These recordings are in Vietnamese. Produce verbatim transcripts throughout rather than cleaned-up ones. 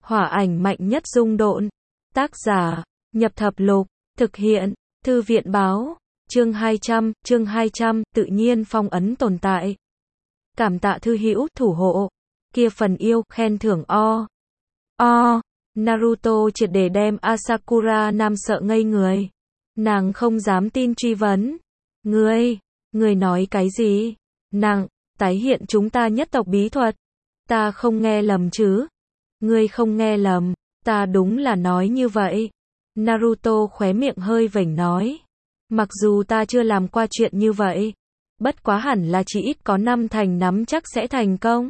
Hỏa ảnh mạnh nhất dung độn. Tác giả, Nhập Thập Lục. Thực hiện, Thư viện báo. Chương hai trăm, chương hai trăm, tự nhiên phong ấn tồn tại. Cảm tạ thư hữu, thủ hộ. Kia phần yêu, khen thưởng o. O. Naruto triệt để đem Asakura Nam sợ ngây người. Nàng không dám tin truy vấn. Ngươi, ngươi nói cái gì? Nàng, tái hiện chúng ta nhất tộc bí thuật. Ta không nghe lầm chứ? Ngươi không nghe lầm, ta đúng là nói như vậy. Naruto khóe miệng hơi vểnh nói. Mặc dù ta chưa làm qua chuyện như vậy, bất quá hẳn là chỉ ít có năm thành nắm chắc sẽ thành công.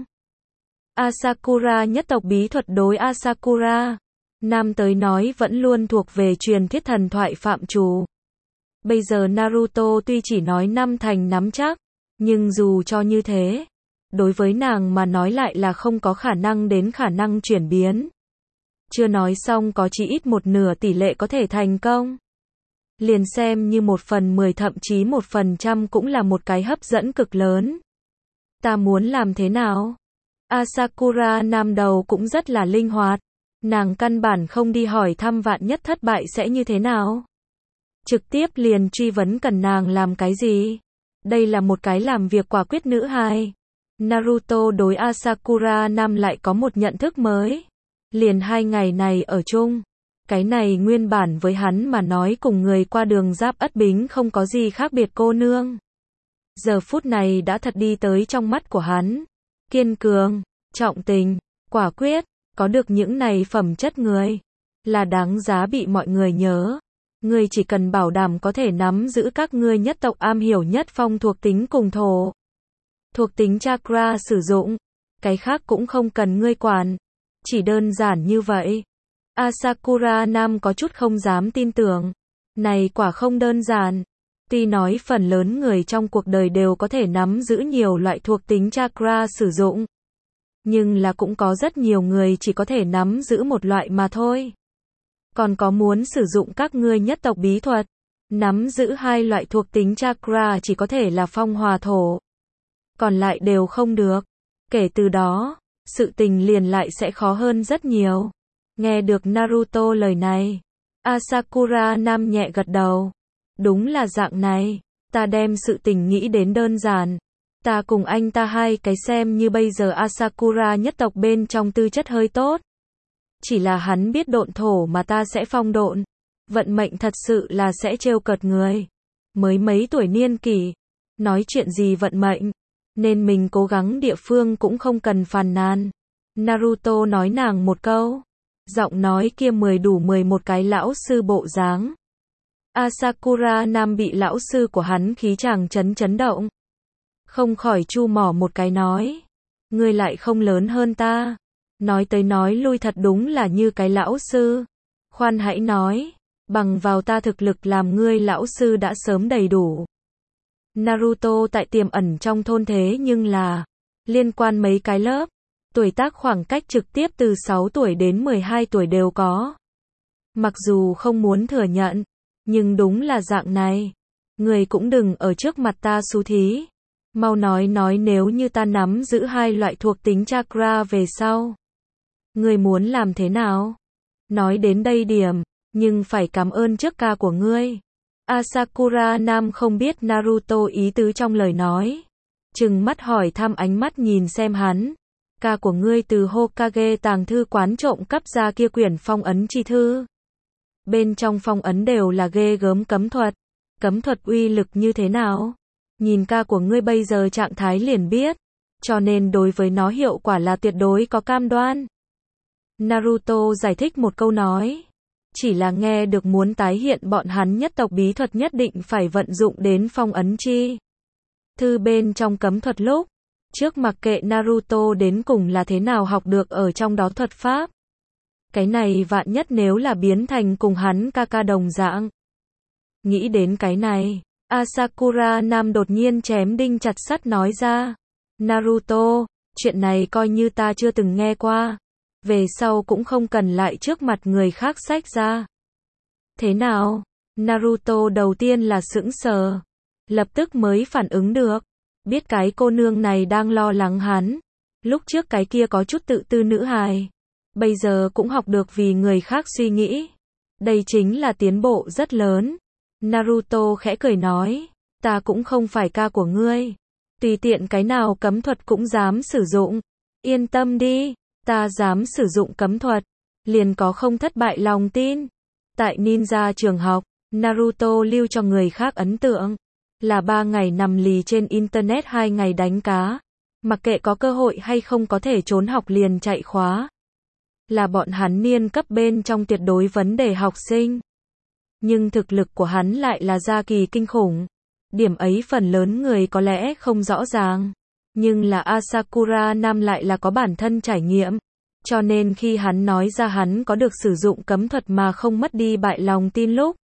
Asakura nhất tộc bí thuật đối Asakura Nam tới nói vẫn luôn thuộc về truyền thuyết thần thoại phạm trù. Bây giờ Naruto tuy chỉ nói năm thành nắm chắc, nhưng dù cho như thế, đối với nàng mà nói lại là không có khả năng đến khả năng chuyển biến. Chưa nói xong có chỉ ít một nửa tỷ lệ có thể thành công. Liền xem như một phần mười thậm chí một phần trăm cũng là một cái hấp dẫn cực lớn. Ta muốn làm thế nào? Asakura Nam đầu cũng rất là linh hoạt. Nàng căn bản không đi hỏi thăm vạn nhất thất bại sẽ như thế nào. Trực tiếp liền truy vấn cần nàng làm cái gì. Đây là một cái làm việc quả quyết nữ hài. Naruto đối Asakura Nam lại có một nhận thức mới. Liền hai ngày này ở chung. Cái này nguyên bản với hắn mà nói cùng người qua đường giáp ất bính không có gì khác biệt cô nương. Giờ phút này đã thật đi tới trong mắt của hắn. Kiên cường, trọng tình, quả quyết, có được những này phẩm chất người. Là đáng giá bị mọi người nhớ. Ngươi chỉ cần bảo đảm có thể nắm giữ các ngươi nhất tộc am hiểu nhất phong thuộc tính cùng thổ. Thuộc tính chakra sử dụng. Cái khác cũng không cần ngươi quản. Chỉ đơn giản như vậy. Asakura Nam có chút không dám tin tưởng. Này quả không đơn giản. Tuy nói phần lớn người trong cuộc đời đều có thể nắm giữ nhiều loại thuộc tính chakra sử dụng. Nhưng là cũng có rất nhiều người chỉ có thể nắm giữ một loại mà thôi. Còn có muốn sử dụng các ngươi nhất tộc bí thuật. Nắm giữ hai loại thuộc tính chakra chỉ có thể là phong hòa thổ. Còn lại đều không được. Kể từ đó, sự tình liền lại sẽ khó hơn rất nhiều. Nghe được Naruto lời này, Asakura Nam nhẹ gật đầu. Đúng là dạng này, ta đem sự tình nghĩ đến đơn giản. Ta cùng anh ta hai cái xem như bây giờ Asakura nhất tộc bên trong tư chất hơi tốt. Chỉ là hắn biết độn thổ mà ta sẽ phong độn. Vận mệnh thật sự là sẽ trêu cợt người. Mới mấy tuổi niên kỷ, nói chuyện gì vận mệnh, nên mình cố gắng địa phương cũng không cần phàn nàn. Naruto nói nàng một câu. Giọng nói kia mười đủ mười một cái lão sư bộ dáng. Asakura Nam bị lão sư của hắn khí chàng chấn chấn động. Không khỏi chu mỏ một cái nói. Ngươi lại không lớn hơn ta. Nói tới nói lui thật đúng là như cái lão sư. Khoan hãy nói. Bằng vào ta thực lực làm ngươi lão sư đã sớm đầy đủ. Naruto tại tiềm ẩn trong thôn thế nhưng là. Liên quan mấy cái lớp. Tuổi tác khoảng cách trực tiếp từ sáu tuổi đến mười hai tuổi đều có. Mặc dù không muốn thừa nhận. Nhưng đúng là dạng này. Người cũng đừng ở trước mặt ta xú thí. Mau nói nói nếu như ta nắm giữ hai loại thuộc tính chakra về sau. Ngươi muốn làm thế nào? Nói đến đây điểm, nhưng phải cảm ơn trước ca của ngươi. Asakura Nam không biết Naruto ý tứ trong lời nói. Trừng mắt hỏi thăm ánh mắt nhìn xem hắn. Ca của ngươi từ Hokage tàng thư quán trộm cắp ra kia quyển phong ấn chi thư. Bên trong phong ấn đều là ghê gớm cấm thuật. Cấm thuật uy lực như thế nào? Nhìn ca của ngươi bây giờ trạng thái liền biết. Cho nên đối với nó hiệu quả là tuyệt đối có cam đoan. Naruto giải thích một câu nói. Chỉ là nghe được muốn tái hiện bọn hắn nhất tộc bí thuật nhất định phải vận dụng đến phong ấn chi thư bên trong cấm thuật lúc. Trước mặc kệ Naruto đến cùng là thế nào học được ở trong đó thuật pháp. Cái này vạn nhất nếu là biến thành cùng hắn ca ca đồng dạng. Nghĩ đến cái này, Asakura Nam đột nhiên chém đinh chặt sắt nói ra. Naruto, chuyện này coi như ta chưa từng nghe qua. Về sau cũng không cần lại trước mặt người khác xách ra. Thế nào? Naruto đầu tiên là sững sờ. Lập tức mới phản ứng được. Biết cái cô nương này đang lo lắng hắn. Lúc trước cái kia có chút tự tư nữ hài. bây giờ cũng học được vì người khác suy nghĩ. Đây chính là tiến bộ rất lớn. Naruto khẽ cười nói, ta cũng không phải ca của ngươi. Tùy tiện cái nào cấm thuật cũng dám sử dụng. Yên tâm đi, ta dám sử dụng cấm thuật, liền có không thất bại lòng tin. Tại ninja trường học, Naruto lưu cho người khác ấn tượng là ba ngày nằm lì trên internet, hai ngày đánh cá. Mặc kệ có cơ hội hay không có thể trốn học liền chạy khóa. Là bọn hắn niên cấp bên trong tuyệt đối vấn đề học sinh. Nhưng thực lực của hắn lại là ra kỳ kinh khủng. Điểm ấy phần lớn người có lẽ không rõ ràng. Nhưng là Asakura Nam lại là có bản thân trải nghiệm. Cho nên khi hắn nói ra hắn có được sử dụng cấm thuật mà không mất đi bại lòng tin lúc,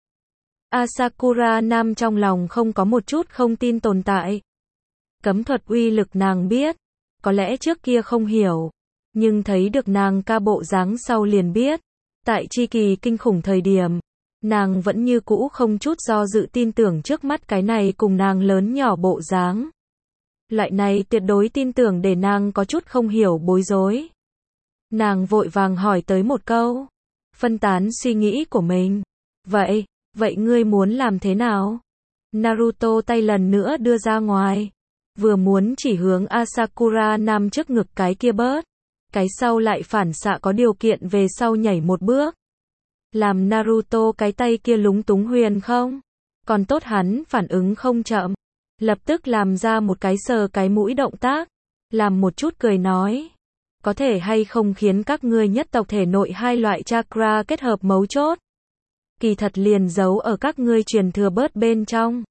Asakura Nam trong lòng không có một chút không tin tồn tại. Cấm thuật uy lực nàng biết, có lẽ trước kia không hiểu, nhưng thấy được nàng ca bộ dáng sau liền biết. Tại chi kỳ kinh khủng thời điểm, nàng vẫn như cũ không chút do dự tin tưởng trước mắt cái này cùng nàng lớn nhỏ bộ dáng. Loại này tuyệt đối tin tưởng để nàng có chút không hiểu bối rối. Nàng vội vàng hỏi tới một câu, phân tán suy nghĩ của mình. Vậy, vậy ngươi muốn làm thế nào? Naruto tay lần nữa đưa ra ngoài, vừa muốn chỉ hướng Asakura Nam trước ngực cái kia bớt, cái sau lại phản xạ có điều kiện về sau nhảy một bước. Làm Naruto cái tay kia lúng túng huyền không? Còn tốt hắn phản ứng không chậm, lập tức làm ra một cái sờ cái mũi động tác, làm một chút cười nói, có thể hay không khiến các ngươi nhất tộc thể nội hai loại chakra kết hợp mấu chốt. Kỳ thật liền giấu ở các ngươi truyền thừa bớt bên trong.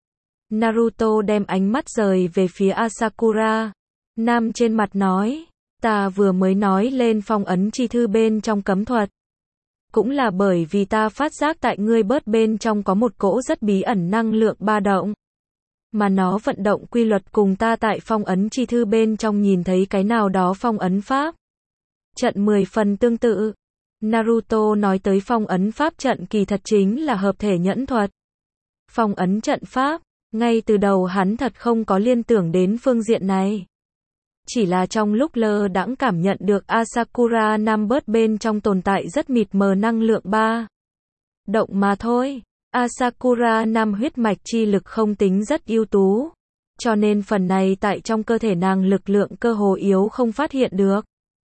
Naruto đem ánh mắt rời về phía Asakura Nam trên mặt nói, ta vừa mới nói lên phong ấn chi thư bên trong cấm thuật. Cũng là bởi vì ta phát giác tại ngươi bớt bên trong có một cỗ rất bí ẩn năng lượng ba động. Mà nó vận động quy luật cùng ta tại phong ấn chi thư bên trong nhìn thấy cái nào đó phong ấn pháp trận mười phần tương tự. Naruto nói tới phong ấn pháp trận kỳ thật chính là hợp thể nhẫn thuật. Phong ấn trận pháp, ngay từ đầu hắn thật không có liên tưởng đến phương diện này. Chỉ là trong lúc lơ đãng cảm nhận được Asakura Nam bớt bên trong tồn tại rất mịt mờ năng lượng ba động mà thôi. Asakura Nam huyết mạch chi lực không tính rất ưu tú, cho nên phần này tại trong cơ thể nàng lực lượng cơ hồ yếu không phát hiện được.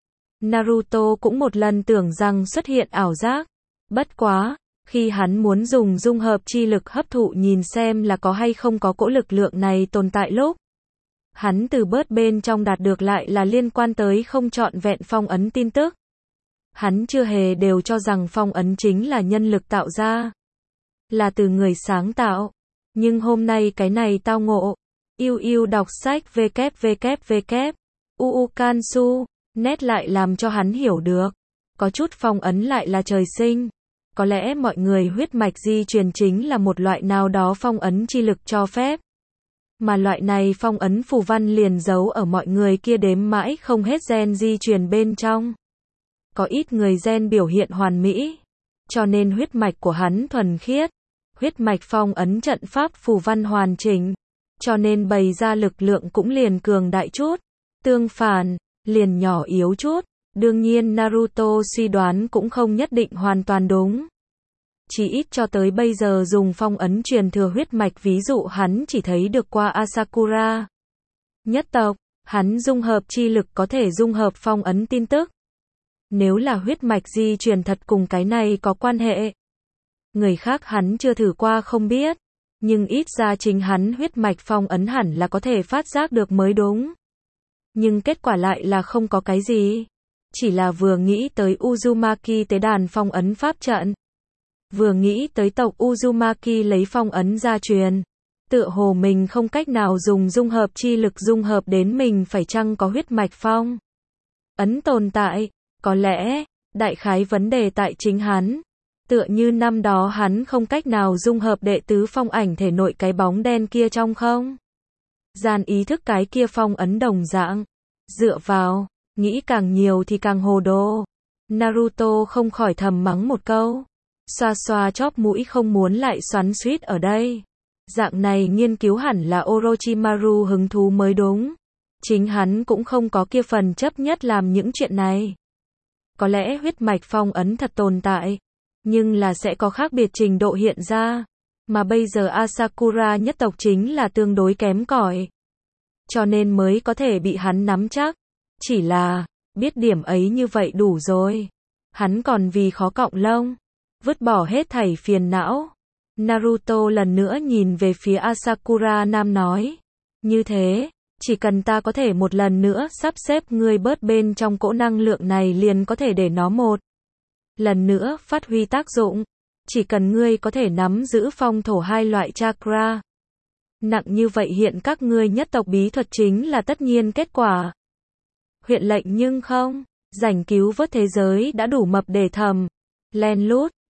Naruto cũng một lần tưởng rằng xuất hiện ảo giác. Bất quá, khi hắn muốn dùng dung hợp chi lực hấp thụ nhìn xem là có hay không có cỗ lực lượng này tồn tại lúc, hắn từ bớt bên trong đạt được lại là liên quan tới không trọn vẹn phong ấn tin tức. Hắn chưa hề đều cho rằng phong ấn chính là nhân lực tạo ra, là từ người sáng tạo. Nhưng hôm nay cái này tao ngộ. Yêu yêu đọc sách www. Uukansu. Nét lại làm cho hắn hiểu được. Có chút phong ấn lại là trời sinh. Có lẽ mọi người huyết mạch di truyền chính là một loại nào đó phong ấn chi lực cho phép. Mà loại này phong ấn phù văn liền giấu ở mọi người kia đếm mãi không hết gen di truyền bên trong. Có ít người gen biểu hiện hoàn mỹ, cho nên huyết mạch của hắn thuần khiết. Huyết mạch phong ấn trận pháp phù văn hoàn chỉnh, cho nên bày ra lực lượng cũng liền cường đại chút. Tương phản, liền nhỏ yếu chút. Đương nhiên Naruto suy đoán cũng không nhất định hoàn toàn đúng. Chỉ ít cho tới bây giờ dùng phong ấn truyền thừa huyết mạch ví dụ hắn chỉ thấy được qua Asakura nhất tộc, hắn dung hợp chi lực có thể dung hợp phong ấn tin tức. Nếu là huyết mạch di truyền thật cùng cái này có quan hệ, người khác hắn chưa thử qua không biết, nhưng ít ra chính hắn huyết mạch phong ấn hẳn là có thể phát giác được mới đúng. Nhưng kết quả lại là không có cái gì. Chỉ là vừa nghĩ tới Uzumaki tế đàn phong ấn pháp trận, vừa nghĩ tới tộc Uzumaki lấy phong ấn gia truyền, tựa hồ mình không cách nào dùng dung hợp chi lực dung hợp đến mình phải chăng có huyết mạch phong ấn tồn tại. Có lẽ, đại khái vấn đề tại chính hắn. Tựa như năm đó hắn không cách nào dung hợp đệ tứ phong ảnh thể nội cái bóng đen kia trong không gian ý thức cái kia phong ấn đồng dạng. Dựa vào, nghĩ càng nhiều thì càng hồ đồ. Naruto không khỏi thầm mắng một câu. Xoa xoa chóp mũi không muốn lại xoắn xuýt ở đây. Dạng này nghiên cứu hẳn là Orochimaru hứng thú mới đúng. Chính hắn cũng không có kia phần chấp nhất làm những chuyện này. có lẽ huyết mạch phong ấn thật tồn tại, nhưng là sẽ có khác biệt trình độ hiện ra, mà bây giờ Asakura nhất tộc chính là tương đối kém cỏi, cho nên mới có thể bị hắn nắm chắc. Chỉ là, biết điểm ấy như vậy đủ rồi. Hắn còn vì khó cọng lông, vứt bỏ hết thảy phiền não. Naruto lần nữa nhìn về phía Asakura Nam nói, như thế, chỉ cần ta có thể một lần nữa sắp xếp ngươi bớt bên trong cỗ năng lượng này liền có thể để nó một lần nữa phát huy tác dụng. Chỉ cần ngươi có thể nắm giữ phong thổ hai loại chakra nặng như vậy hiện các ngươi nhất tộc bí thuật chính là tất nhiên kết quả. Huyện lệnh nhưng không, rảnh cứu vớt thế giới đã đủ mập để thầm, len lút,